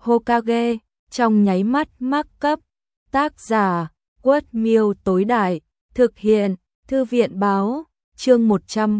Hokage, trong nháy mắt mắc cấp. Tác giả, Quất Miêu tối đại, thực hiện, Thư viện báo, chương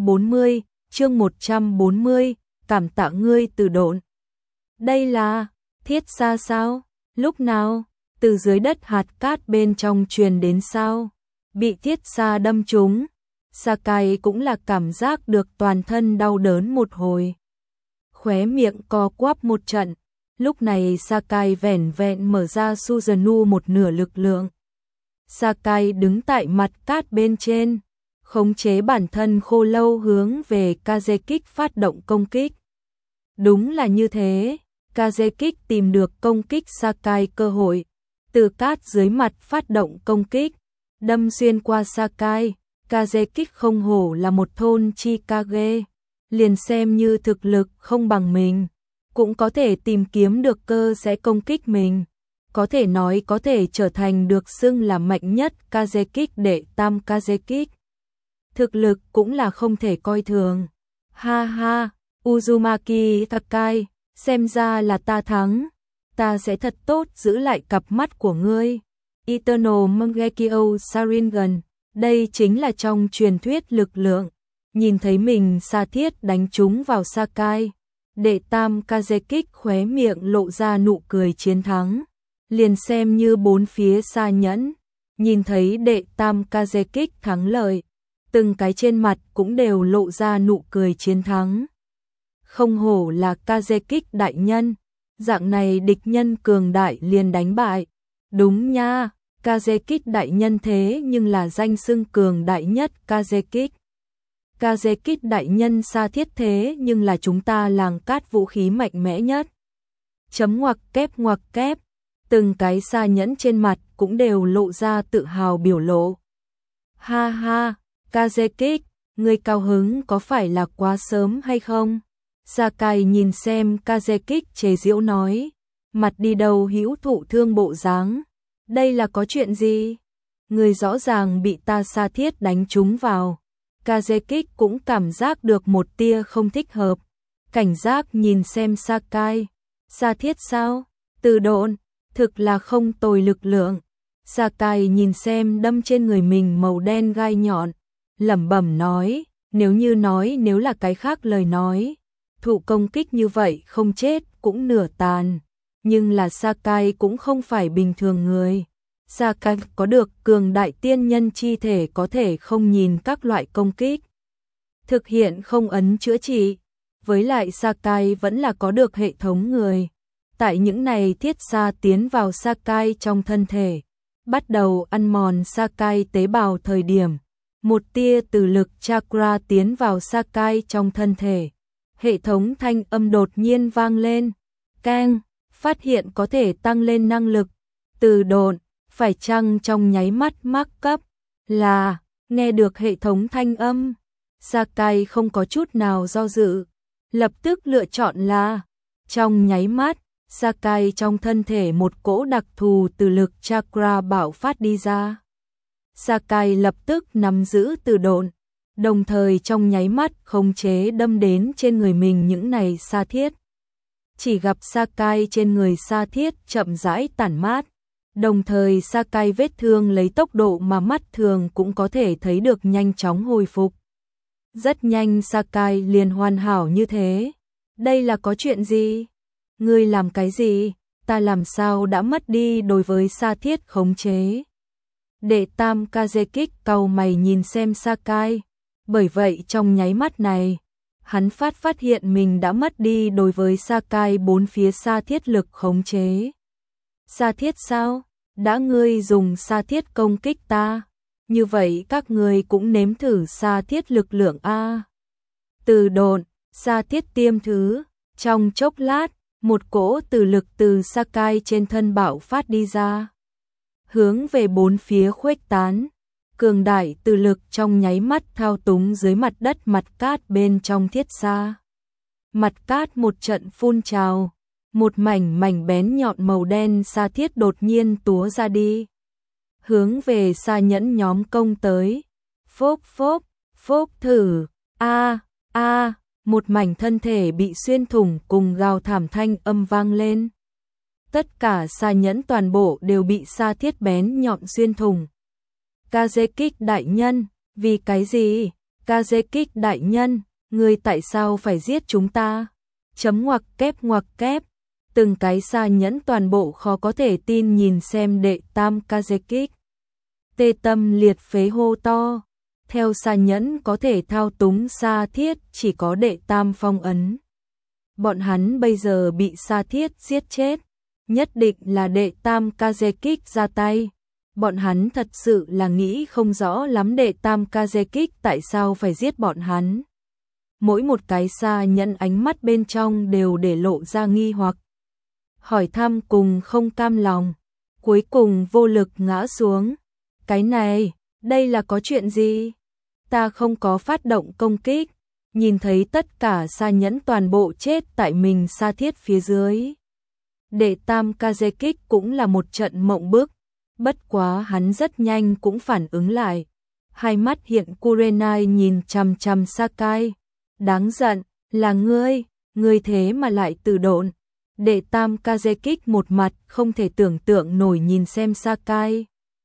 140, cảm tạ ngươi từ độn. Đây là, thiết xa sao? Lúc nào? Từ dưới đất hạt cát bên trong truyền đến sao? Bị thiết xa đâm trúng. Sakai cũng là cảm giác được toàn thân đau đớn một hồi. Khóe miệng co quắp một trận. Lúc này Sakai vẻn vẹn mở ra Susanoo một nửa lực lượng. Sakai đứng tại mặt cát bên trên, khống chế bản thân khô lâu hướng về Kazekik phát động công kích. Đúng là như thế, Kazekik tìm được công kích Sakai cơ hội, từ cát dưới mặt phát động công kích, đâm xuyên qua Sakai. Kazekik không hổ là một thôn Chikage, liền xem như thực lực không bằng mình, cũng có thể tìm kiếm được cơ sẽ công kích mình. Có thể nói có thể trở thành được xưng là mạnh nhất Kazekik đệ tam Kazekik. Thực lực cũng là không thể coi thường. Ha ha, Uzumaki Sakai, xem ra là ta thắng. Ta sẽ thật tốt giữ lại cặp mắt của ngươi. Eternal Mangekyo Sharingan, đây chính là trong truyền thuyết lực lượng. Nhìn thấy mình sa thiết đánh trúng vào Sakai, đệ tam Kazekik khóe miệng lộ ra nụ cười chiến thắng. Liền xem như bốn phía xa nhẫn, nhìn thấy đệ tam Kazekik thắng lợi, từng cái trên mặt cũng đều lộ ra nụ cười chiến thắng. Không hổ là Kazekik đại nhân, dạng này địch nhân cường đại liền đánh bại. Đúng nha, Kazekik đại nhân thế nhưng là danh xưng cường đại nhất Kazekik. Kazekik đại nhân xa thiết thế nhưng là chúng ta làng cát vũ khí mạnh mẽ nhất. Chấm ngoặc kép. Từng cái xa nhẫn trên mặt cũng đều lộ ra tự hào biểu lộ. Ha ha, Kazekik, ngươi cao hứng có phải là quá sớm hay không? Sakai nhìn xem Kazekik chế giễu nói, mặt đi đầu hữu thụ thương bộ dáng. Đây là có chuyện gì? Ngươi rõ ràng bị ta sa thiết đánh trúng vào. Kazekik cũng cảm giác được một tia không thích hợp. Cảnh giác nhìn xem Sakai. Sa thiết sao? Từ độn. Thực là không tồi lực lượng. Sakai nhìn xem đâm trên người mình màu đen gai nhọn, lẩm bẩm nói, nếu là cái khác lời nói, thụ công kích như vậy không chết cũng nửa tàn. Nhưng là Sakai cũng không phải bình thường người. Sakai có được cường đại tiên nhân chi thể, có thể không nhìn các loại công kích, thực hiện không ấn chữa trị. Với lại Sakai vẫn là có được hệ thống người. Tại những này thiết xa tiến vào Sakai trong thân thể, bắt đầu ăn mòn Sakai tế bào thời điểm, một tia từ lực chakra tiến vào Sakai trong thân thể. Hệ thống thanh âm đột nhiên vang lên. Keng, phát hiện có thể tăng lên năng lực. Từ độn, phải chăng trong nháy mắt mắc cấp? Là, nghe được hệ thống thanh âm, Sakai không có chút nào do dự, lập tức lựa chọn là, trong nháy mắt. Sakai trong thân thể một cỗ đặc thù từ lực chakra bạo phát đi ra. Sakai lập tức nắm giữ từ độn, đồng thời trong nháy mắt khống chế đâm đến trên người mình những này sa thiết. Chỉ gặp Sakai trên người sa thiết chậm rãi tản mát, đồng thời Sakai vết thương lấy tốc độ mà mắt thường cũng có thể thấy được nhanh chóng hồi phục. Rất nhanh Sakai liền hoàn hảo như thế. Đây là có chuyện gì? Ngươi làm cái gì? Ta làm sao đã mất đi đối với sa thiết khống chế? Đệ tam Kazekik cau mày nhìn xem Sakai. Bởi vậy trong nháy mắt này, hắn phát hiện mình đã mất đi đối với Sakai bốn phía sa thiết lực khống chế. Sa thiết sao? Đã ngươi dùng sa thiết công kích ta, như vậy các ngươi cũng nếm thử sa thiết lực lượng a. Từ độn, sa thiết tiêm thứ, trong chốc lát, một cỗ từ lực từ Sakai trên thân bạo phát đi ra, hướng về bốn phía khuếch tán. Cường đại từ lực trong nháy mắt thao túng dưới mặt đất mặt cát bên trong thiết xa. Mặt cát một trận phun trào, một mảnh bén nhọn màu đen sa thiết đột nhiên túa ra đi, hướng về sa nhẫn nhóm công tới. Phốp thử, a, một mảnh thân thể bị xuyên thủng cùng gào thảm thanh âm vang lên. Tất cả xa nhẫn toàn bộ đều bị sa thiết bén nhọn xuyên thủng. Kazekik đại nhân, vì cái gì? Kazekik đại nhân, ngươi tại sao phải giết chúng ta? Chấm ngoặc kép. Từng cái sa nhẫn toàn bộ khó có thể tin nhìn xem đệ tam Kazekik. Tê tâm liệt phế hô to. Theo sa nhẫn có thể thao túng sa thiết chỉ có đệ tam phong ấn. Bọn hắn bây giờ bị sa thiết giết chết. Nhất định là đệ tam Kazekik ra tay. Bọn hắn thật sự là nghĩ không rõ lắm đệ tam Kazekik tại sao phải giết bọn hắn. Mỗi một cái sa nhẫn ánh mắt bên trong đều để lộ ra nghi hoặc. Hỏi thăm cùng không cam lòng. Cuối cùng vô lực ngã xuống. Cái này, đây là có chuyện gì? Ta không có phát động công kích. Nhìn thấy tất cả sa nhẫn toàn bộ chết tại mình sa thiết phía dưới. Đệ tam Kazekik cũng là một trận mộng bức. Bất quá hắn rất nhanh cũng phản ứng lại. Hai mắt hiện Kurenai nhìn chằm chằm Sakai. Đáng giận, là ngươi thế mà lại tự độn. Đệ tam Kazekik một mặt không thể tưởng tượng nổi nhìn xem Sakai.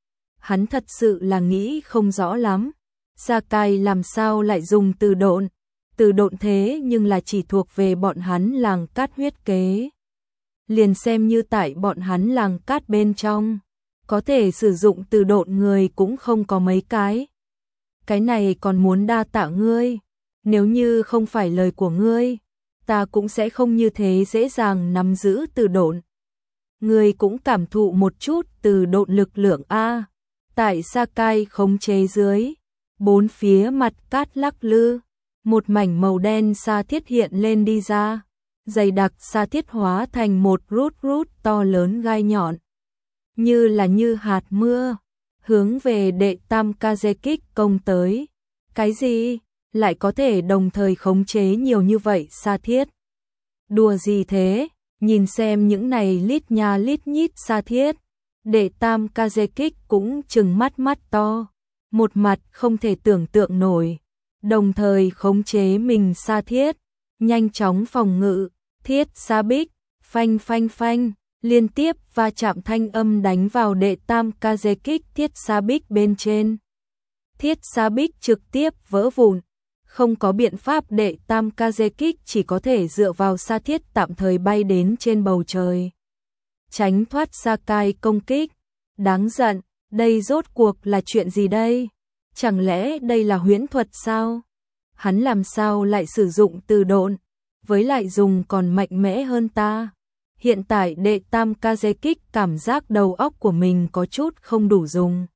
Hắn thật sự là nghĩ không rõ lắm. Sakai làm sao lại dùng từ độn? Từ độn thế nhưng là chỉ thuộc về bọn hắn làng cát huyết kế. Liền xem như tại bọn hắn làng cát bên trong. Có thể sử dụng từ độn người cũng không có mấy cái. Cái này còn muốn đa tạ ngươi. Nếu như không phải lời của ngươi, ta cũng sẽ không như thế dễ dàng nắm giữ từ độn. Ngươi cũng cảm thụ một chút từ độn lực lượng A. Tại Sakai khống chế dưới, bốn phía mặt cát lắc lư, một mảnh màu đen sa thiết hiện lên đi ra. Dày đặc sa thiết hóa thành một rút to lớn gai nhọn. Như hạt mưa, hướng về đệ tam Kazekik công tới. Cái gì? Lại có thể đồng thời khống chế nhiều như vậy sa thiết? Đùa gì thế? Nhìn xem những này lít nha lít nhít sa thiết. Đệ tam Kazekik cũng trừng mắt to. Một mặt không thể tưởng tượng nổi. Đồng thời khống chế mình sa thiết. Nhanh chóng phòng ngự. Thiết sa bích. Phanh. Liên tiếp va chạm thanh âm đánh vào đệ tam Kazekik thiết sa bích bên trên. Thiết sa bích trực tiếp vỡ vụn. Không có biện pháp đệ tam Kazekik chỉ có thể dựa vào sa thiết tạm thời bay đến trên bầu trời. Tránh thoát Sakai công kích. Đáng giận, đây rốt cuộc là chuyện gì đây? Chẳng lẽ đây là huyễn thuật sao? Hắn làm sao lại sử dụng từ độn, với lại dùng còn mạnh mẽ hơn ta? Hiện tại đệ tam Kazekik cảm giác đầu óc của mình có chút không đủ dùng.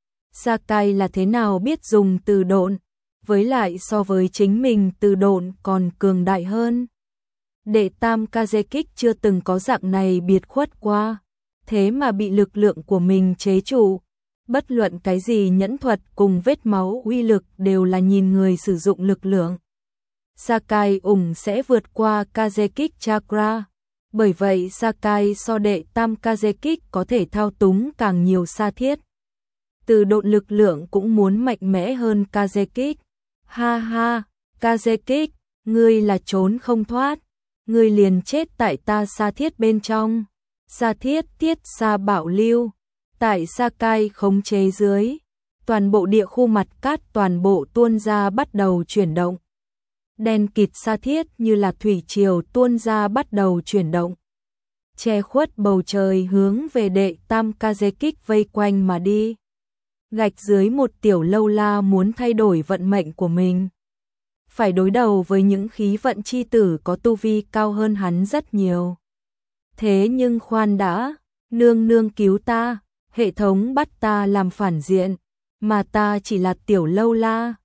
Sakai là thế nào biết dùng từ độn, với lại so với chính mình từ độn còn cường đại hơn. Đệ tam Kazekik chưa từng có dạng này biệt khuất qua, thế mà bị lực lượng của mình chế trụ. Bất luận cái gì nhẫn thuật cùng vết máu uy lực đều là nhìn người sử dụng lực lượng. Sakai sẽ vượt qua Kazekik Chakra. Bởi vậy Sakai so đệ tam Kazekik có thể thao túng càng nhiều sa thiết. Từ độn lực lượng cũng muốn mạnh mẽ hơn Kazekik. Ha, Kazekik, ngươi là trốn không thoát. Ngươi liền chết tại ta sa thiết bên trong. Sa thiết sa bảo lưu. Tại Sakai khống chế dưới, toàn bộ địa khu mặt cát toàn bộ tuôn ra bắt đầu chuyển động. Đen kịt sa thiết như là thủy triều tuôn ra bắt đầu chuyển động. Che khuất bầu trời hướng về đệ tam Kazekik vây quanh mà đi. Gạch dưới một tiểu lâu la muốn thay đổi vận mệnh của mình. Phải đối đầu với những khí vận chi tử có tu vi cao hơn hắn rất nhiều. Thế nhưng khoan đã, nương cứu ta. Hệ thống bắt ta làm phản diện, mà ta chỉ là tiểu lâu la,